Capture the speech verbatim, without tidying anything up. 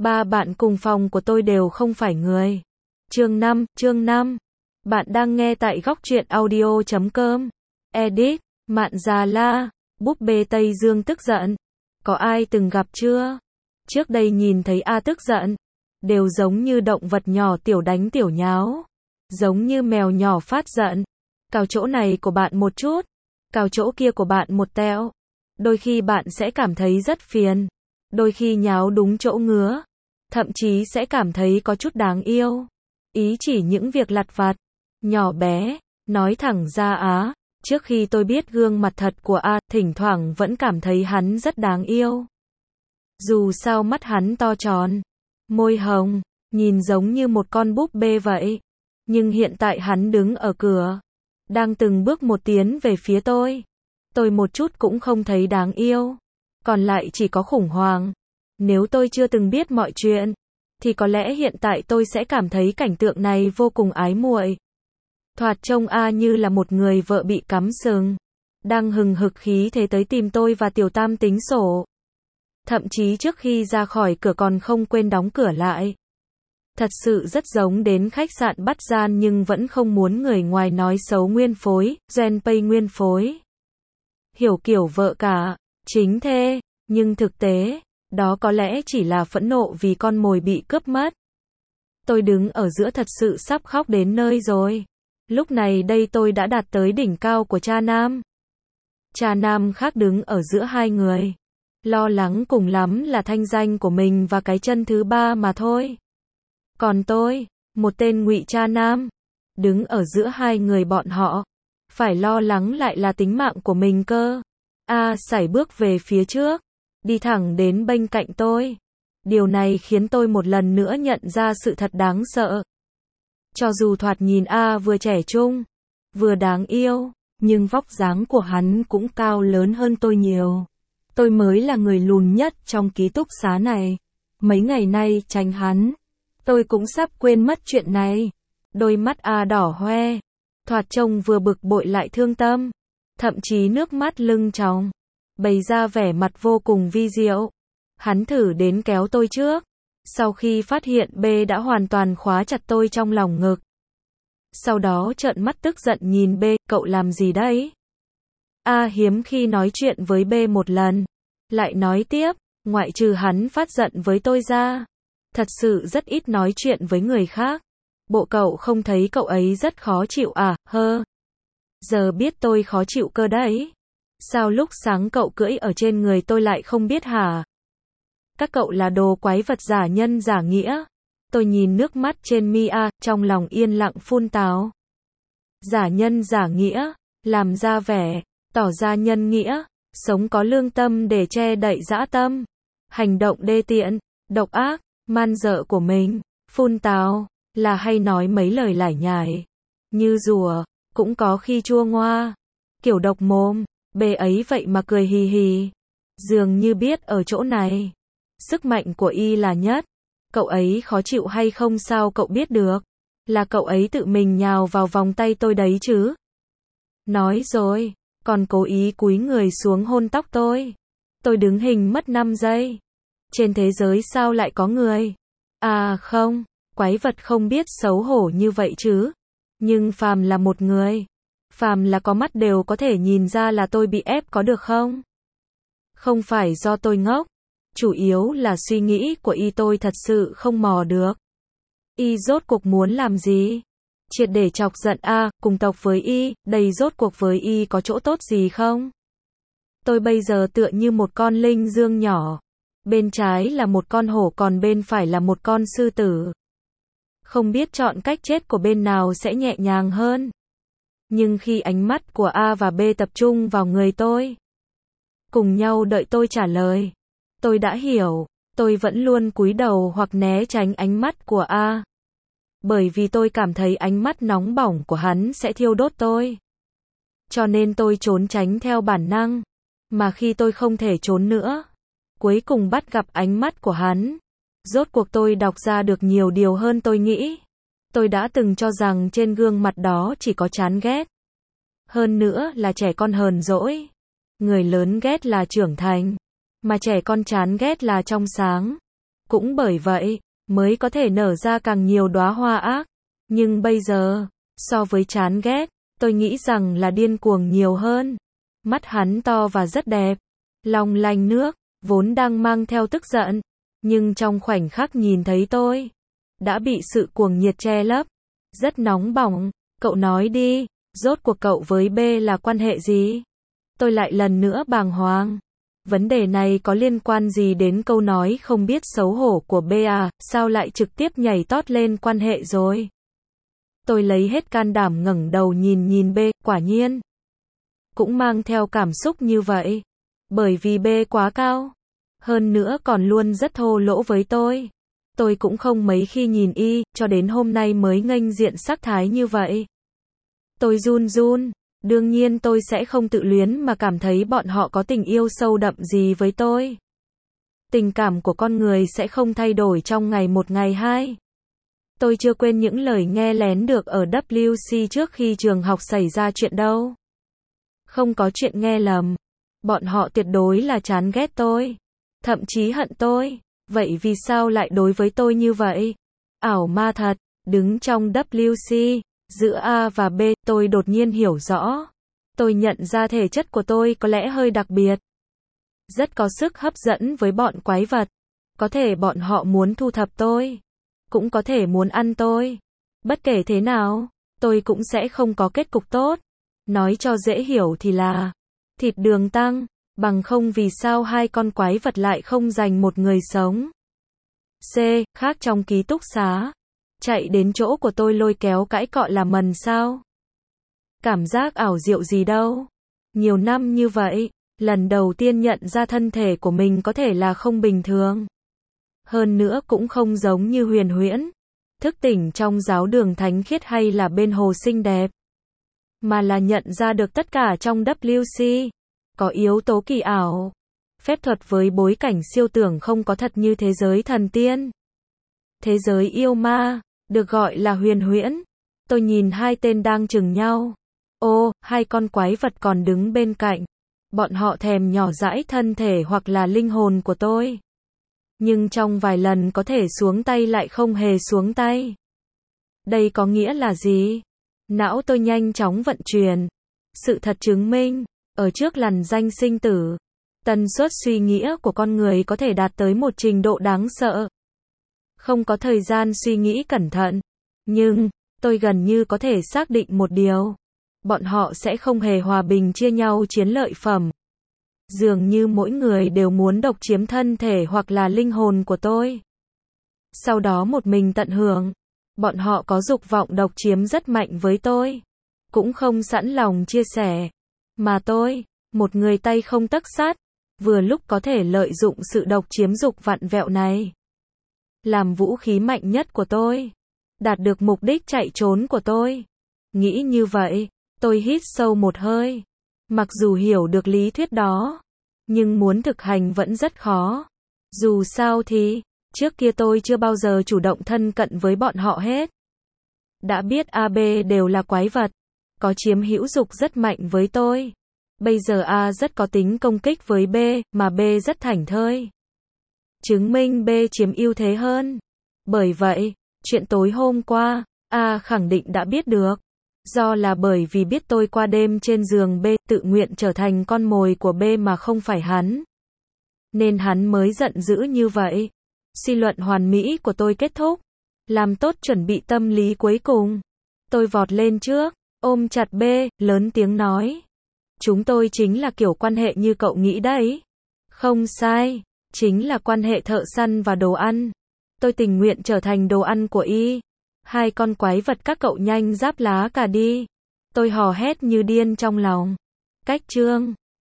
Ba bạn cùng phòng của tôi đều không phải người. Chương năm, chương năm. Bạn đang nghe tại góc truyện audio chấm com. Edit, Mạn Già La, búp bê Tây Dương tức giận. Có ai từng gặp chưa? Trước đây nhìn thấy A tức giận, đều giống như động vật nhỏ tiểu đánh tiểu nháo. Giống như mèo nhỏ phát giận. Cào chỗ này của bạn một chút, cào chỗ kia của bạn một tẹo. Đôi khi bạn sẽ cảm thấy rất phiền. Đôi khi nháo đúng chỗ ngứa. Thậm chí sẽ cảm thấy có chút đáng yêu. Ý chỉ những việc lặt vặt, nhỏ bé. Nói thẳng ra á, trước khi tôi biết gương mặt thật của A, thỉnh thoảng vẫn cảm thấy hắn rất đáng yêu. Dù sao mắt hắn to tròn, môi hồng, nhìn giống như một con búp bê vậy. Nhưng hiện tại hắn đứng ở cửa, đang từng bước một tiến về phía tôi. Tôi một chút cũng không thấy đáng yêu. Còn lại chỉ có khủng hoảng. Nếu tôi chưa từng biết mọi chuyện, thì có lẽ hiện tại tôi sẽ cảm thấy cảnh tượng này vô cùng ái muội. Thoạt trông A như là một người vợ bị cắm sừng, đang hừng hực khí thế tới tìm tôi và Tiểu Tam tính sổ. Thậm chí trước khi ra khỏi cửa còn không quên đóng cửa lại. Thật sự rất giống đến khách sạn bắt gian nhưng vẫn không muốn người ngoài nói xấu nguyên phối, Genpay nguyên phối. Hiểu kiểu vợ cả, chính thê, nhưng thực tế, đó có lẽ chỉ là phẫn nộ vì con mồi bị cướp mất. Tôi đứng ở giữa thật sự sắp khóc đến nơi rồi. Lúc này đây tôi đã đạt tới đỉnh cao của cha nam. Cha nam khác đứng ở giữa hai người. Lo lắng cùng lắm là thanh danh của mình và cái chân thứ ba mà thôi. Còn tôi, một tên ngụy cha nam, đứng ở giữa hai người bọn họ. Phải lo lắng lại là tính mạng của mình cơ. A sải bước về phía trước, đi thẳng đến bên cạnh tôi. Điều này khiến tôi một lần nữa nhận ra sự thật đáng sợ. Cho dù thoạt nhìn A vừa trẻ trung, vừa đáng yêu, nhưng vóc dáng của hắn cũng cao lớn hơn tôi nhiều. Tôi mới là người lùn nhất trong ký túc xá này. Mấy ngày nay tránh hắn, tôi cũng sắp quên mất chuyện này. Đôi mắt A đỏ hoe, thoạt trông vừa bực bội lại thương tâm, thậm chí nước mắt lưng tròng, bày ra vẻ mặt vô cùng vi diệu. Hắn thử đến kéo tôi trước, sau khi phát hiện B đã hoàn toàn khóa chặt tôi trong lòng ngực. Sau đó trợn mắt tức giận nhìn B, cậu làm gì đấy? A hiếm khi nói chuyện với B một lần, lại nói tiếp, ngoại trừ hắn phát giận với tôi ra, thật sự rất ít nói chuyện với người khác. Bộ cậu không thấy cậu ấy rất khó chịu à, hơ? Giờ biết tôi khó chịu cơ đấy. Sao lúc sáng cậu cưỡi ở trên người tôi lại không biết hả? Các cậu là đồ quái vật giả nhân giả nghĩa. Tôi nhìn nước mắt trên mi A, trong lòng yên lặng phun tào. Giả nhân giả nghĩa, làm ra vẻ, tỏ ra nhân nghĩa, sống có lương tâm để che đậy dã tâm. Hành động đê tiện, độc ác, man dợ của mình, phun tào, là hay nói mấy lời lải nhải. Như rùa, cũng có khi chua ngoa, kiểu độc mồm, bê ấy vậy mà cười hì hì. Dường như biết ở chỗ này, sức mạnh của Y là nhất. Cậu ấy khó chịu hay không sao cậu biết được? Là cậu ấy tự mình nhào vào vòng tay tôi đấy chứ. Nói rồi, còn cố ý cúi người xuống hôn tóc tôi. Tôi đứng hình mất năm giây. Trên thế giới sao lại có người? À không, quái vật không biết xấu hổ như vậy chứ. Nhưng phàm là một người, phàm là có mắt đều có thể nhìn ra là tôi bị ép có được không? Không phải do tôi ngốc, chủ yếu là suy nghĩ của Y tôi thật sự không mò được. Y rốt cuộc muốn làm gì? Triệt để chọc giận A, cùng tộc với Y, đây rốt cuộc với Y có chỗ tốt gì không? Tôi bây giờ tựa như một con linh dương nhỏ. Bên trái là một con hổ còn bên phải là một con sư tử. Không biết chọn cách chết của bên nào sẽ nhẹ nhàng hơn. Nhưng khi ánh mắt của A và B tập trung vào người tôi, cùng nhau đợi tôi trả lời, tôi đã hiểu, tôi vẫn luôn cúi đầu hoặc né tránh ánh mắt của A. Bởi vì tôi cảm thấy ánh mắt nóng bỏng của hắn sẽ thiêu đốt tôi. Cho nên tôi trốn tránh theo bản năng. Mà khi tôi không thể trốn nữa, cuối cùng bắt gặp ánh mắt của hắn. Rốt cuộc tôi đọc ra được nhiều điều hơn tôi nghĩ. Tôi đã từng cho rằng trên gương mặt đó chỉ có chán ghét. Hơn nữa là trẻ con hờn dỗi. Người lớn ghét là trưởng thành. Mà trẻ con chán ghét là trong sáng. Cũng bởi vậy, mới có thể nở ra càng nhiều đóa hoa ác. Nhưng bây giờ, so với chán ghét, tôi nghĩ rằng là điên cuồng nhiều hơn. Mắt hắn to và rất đẹp, long lanh nước, vốn đang mang theo tức giận. Nhưng trong khoảnh khắc nhìn thấy tôi, đã bị sự cuồng nhiệt che lấp. Rất nóng bỏng, cậu nói đi, rốt cuộc cậu với B là quan hệ gì? Tôi lại lần nữa bàng hoàng. Vấn đề này có liên quan gì đến câu nói không biết xấu hổ của B à, sao lại trực tiếp nhảy tót lên quan hệ rồi? Tôi lấy hết can đảm ngẩng đầu nhìn nhìn B, quả nhiên. Cũng mang theo cảm xúc như vậy. Bởi vì B quá cao. Hơn nữa còn luôn rất thô lỗ với tôi. Tôi cũng không mấy khi nhìn y, cho đến hôm nay mới nghênh diện sắc thái như vậy. Tôi run run. Đương nhiên tôi sẽ không tự luyến mà cảm thấy bọn họ có tình yêu sâu đậm gì với tôi. Tình cảm của con người sẽ không thay đổi trong ngày một ngày hai. Tôi chưa quên những lời nghe lén được ở W C trước khi trường học xảy ra chuyện đâu. Không có chuyện nghe lầm. Bọn họ tuyệt đối là chán ghét tôi. Thậm chí hận tôi. Vậy vì sao lại đối với tôi như vậy? Ảo ma thật. Đứng trong W C, giữa A và B, tôi đột nhiên hiểu rõ. Tôi nhận ra thể chất của tôi có lẽ hơi đặc biệt. Rất có sức hấp dẫn với bọn quái vật. Có thể bọn họ muốn thu thập tôi. Cũng có thể muốn ăn tôi. Bất kể thế nào, tôi cũng sẽ không có kết cục tốt. Nói cho dễ hiểu thì là thịt đường tăng, bằng không vì sao hai con quái vật lại không dành một người sống. C. Khác trong ký túc xá. Chạy đến chỗ của tôi lôi kéo cãi cọ là mần sao? Cảm giác ảo diệu gì đâu. Nhiều năm như vậy, lần đầu tiên nhận ra thân thể của mình có thể là không bình thường. Hơn nữa cũng không giống như huyền huyễn. Thức tỉnh trong giáo đường thánh khiết hay là bên hồ xinh đẹp. Mà là nhận ra được tất cả trong W C. Có yếu tố kỳ ảo. Phép thuật với bối cảnh siêu tưởng không có thật như thế giới thần tiên. Thế giới yêu ma, được gọi là huyền huyễn. Tôi nhìn hai tên đang chừng nhau. Ô, hai con quái vật còn đứng bên cạnh. Bọn họ thèm nhỏ dãi thân thể hoặc là linh hồn của tôi. Nhưng trong vài lần có thể xuống tay lại không hề xuống tay. Đây có nghĩa là gì? Não tôi nhanh chóng vận chuyển. Sự thật chứng minh, ở trước lằn danh sinh tử, tần suất suy nghĩ của con người có thể đạt tới một trình độ đáng sợ. Không có thời gian suy nghĩ cẩn thận. Nhưng, tôi gần như có thể xác định một điều. Bọn họ sẽ không hề hòa bình chia nhau chiến lợi phẩm. Dường như mỗi người đều muốn độc chiếm thân thể hoặc là linh hồn của tôi. Sau đó một mình tận hưởng. Bọn họ có dục vọng độc chiếm rất mạnh với tôi. Cũng không sẵn lòng chia sẻ. Mà tôi, một người tay không tấc sắt, vừa lúc có thể lợi dụng sự độc chiếm dục vặn vẹo này. Làm vũ khí mạnh nhất của tôi. Đạt được mục đích chạy trốn của tôi. Nghĩ như vậy, tôi hít sâu một hơi. Mặc dù hiểu được lý thuyết đó, nhưng muốn thực hành vẫn rất khó. Dù sao thì, trước kia tôi chưa bao giờ chủ động thân cận với bọn họ hết. Đã biết A B đều là quái vật, có chiếm hữu dục rất mạnh với tôi. Bây giờ A rất có tính công kích với B, mà B rất thảnh thơi. Chứng minh B chiếm ưu thế hơn. Bởi vậy, chuyện tối hôm qua, A khẳng định đã biết được. Do là bởi vì biết tôi qua đêm trên giường B, tự nguyện trở thành con mồi của B mà không phải hắn. Nên hắn mới giận dữ như vậy. Suy luận hoàn mỹ của tôi kết thúc. Làm tốt chuẩn bị tâm lý cuối cùng. Tôi vọt lên trước, ôm chặt B, lớn tiếng nói. Chúng tôi chính là kiểu quan hệ như cậu nghĩ đấy. Không sai, chính là quan hệ thợ săn và đồ ăn. Tôi tình nguyện trở thành đồ ăn của y. Hai con quái vật các cậu nhanh giáp lá cả đi. Tôi hò hét như điên trong lòng. Cách chương